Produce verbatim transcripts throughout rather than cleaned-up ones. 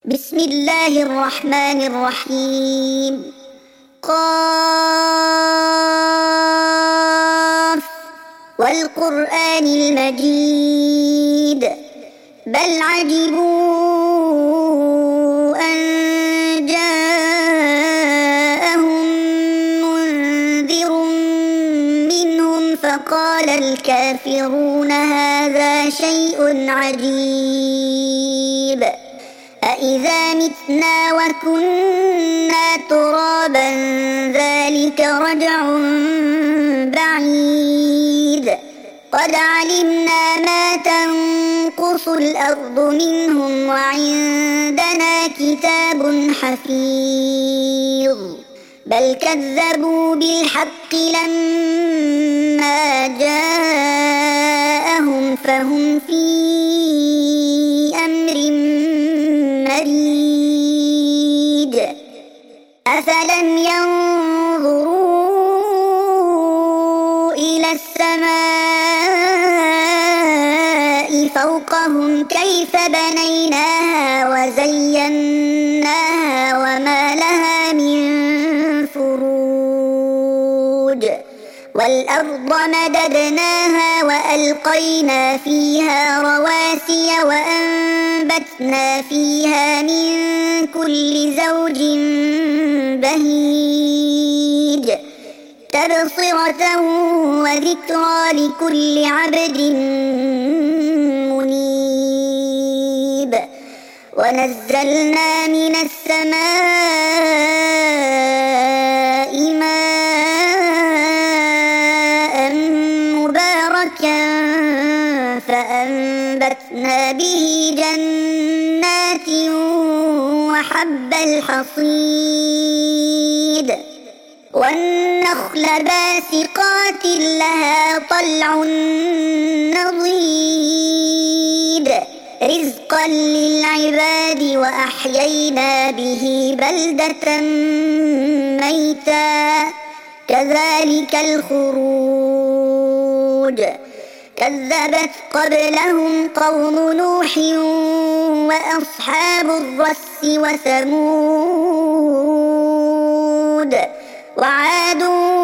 بسم الله الرحمن الرحيم. قاف والقرآن المجيد بل عجبوا أن جاءهم منذر منهم فقال الكافرون هذا شيء عجيب أإذا متنا وكنا ترابا ذلك رجع بعيد قد علمنا ما تنقص الأرض منهم وعندنا كتاب حفيظ بل كذبوا بالحق لما جاءهم فهم في أمر مريج أفلم ينظروا إلى السماء فوقهم كيف بنيناها وزيناها وما لها من فروج والأرض مددناها وألقينا فيها رواسي وأنبتنا فيها من كل زوج بهيج تبصرة وذكرى لكل عبد منيب ونزلنا من السماء ماء مباركا فأنبتنا به جنات وحب الحصيد والنخل باسقات لها طلع نضيد رزقا للعباد وأحيينا به بلدة ميتا كذلك الخروج كذبت قبلهم قوم نوح وأصحاب الرس وثمود وعاد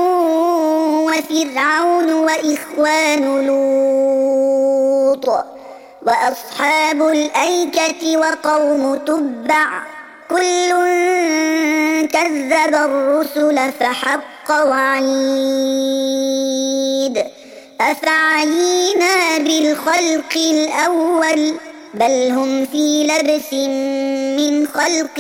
وفرعون وإخوان لوط وأصحاب الأيكة وقوم تبع كل كذب الرسل فحق وعيد أفعينا بالخلق الأول بل هم في لبس من خلق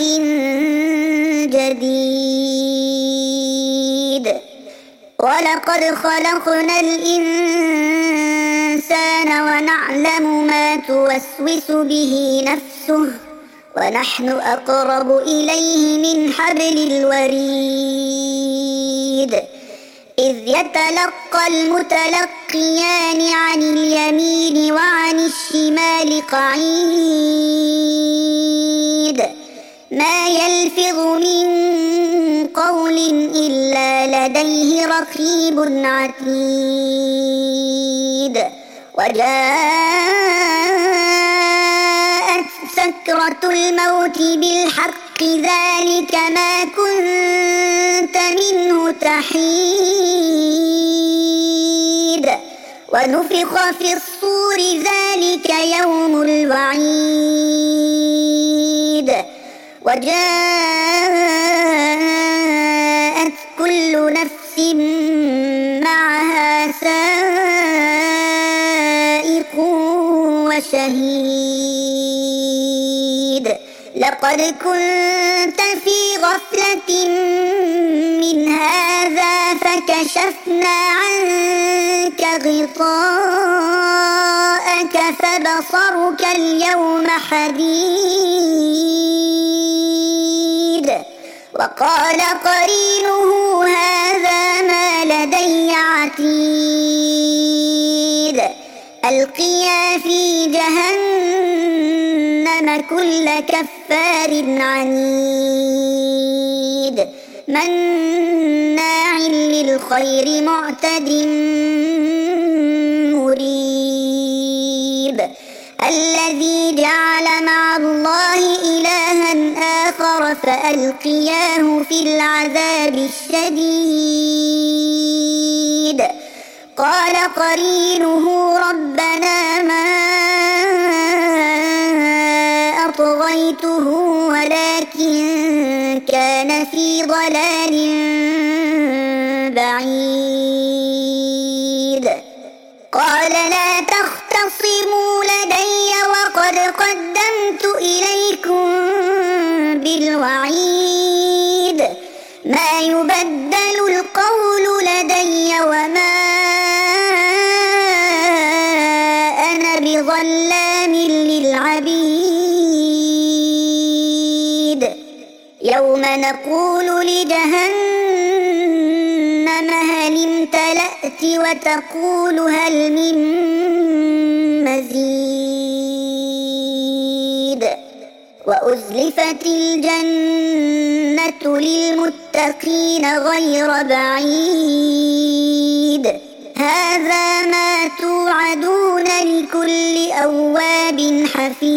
جديد ولقد خلقنا الإنسان ونعلم ما توسوس به نفسه ونحن أقرب إليه من حبل الوريد إذ يتلقى المتلقيان عن اليمين وعن الشمال قعيد ما يلفظ من قول إلا لديه رقيب عتيد وجاءت سكرة الموت بالحق ذلك ما كنت منه تحيد ونفخ في الصور ذلك يوم الوعيد وجاءت كل نفس معها سائق وشهيد لقد كنت في غفلة من هذا فكشفنا عنك غطاءك فبصرك اليوم حديد وقال قرينه هذا ما لدي عتيد ألقيا في جهنم كل كفار عنيد مناع للخير معتد مريب الذي جعل مع الله إلها فألقياه في العذاب الشديد قال قرينه ربنا ما أطغيته ولكن كان في ضلال بعيد قال لا تختصموا لدي وقد قدمت إليكم بالوعيد ما يبدل القول لدي وما أنا بظلام للعبيد يوم نقول لجهنم هل امتلأت وتقول هل من مزيد وأزلفت الجنة للمتقين غير بعيد هذا ما توعدون لكل أواب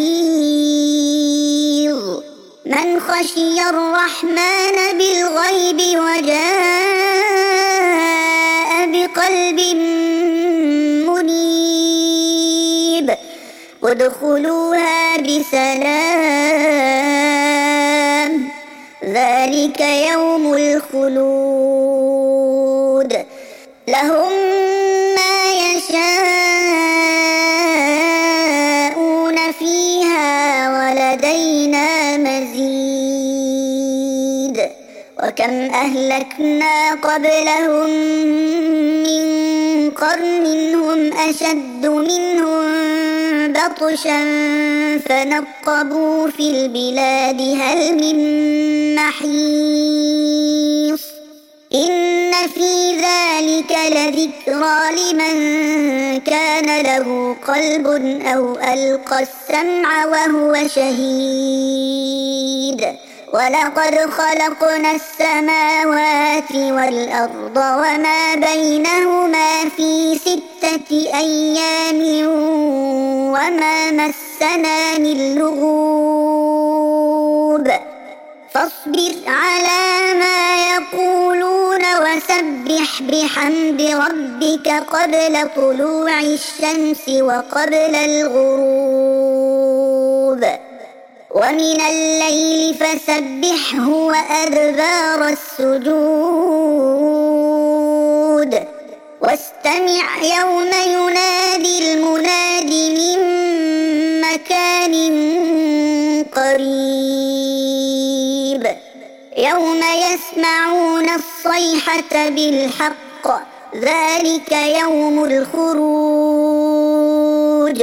حفيظ من خشي الرحمن بالغيب وجاء بقلب منيب ادخلوها بسلام ذلك يوم الخلود لهم ما يشاءون فيها ولدينا مزيد وكم أهلكنا قبلهم من قرن هم أشد منهم بطشا فنقبوا في البلاد هل من محيص إن في ذلك لذكرى لمن كان له قلب أو ألقى السمع وهو شهيد ولقد خلقنا السماوات والأرض وما بينهما في ستة أيام وما مسنا من لغوب فاصبر على ما يقولون وسبح بحمد ربك قبل طلوع الشمس وقبل الغروب ومن الليل فسبحه وأدبار السجود واستمع يوم ينادي المناد من مكان قريب يوم يسمعون الصيحة بالحق ذلك يوم الخروج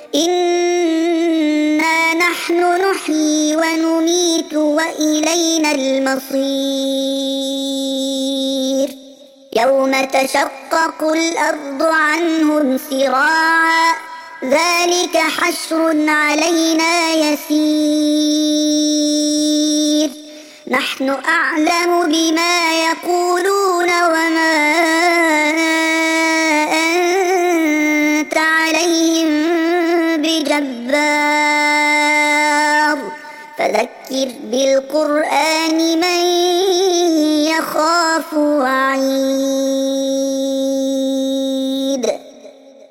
إنا نحن نحيي ونميت وإلينا المصير يوم تشقق الأرض عنهم سراعا ذلك حشر علينا يسير نحن أعلم بما يقولون وما أنت عليهم بجبار فذكر بالقرآن من يخاف وعيد.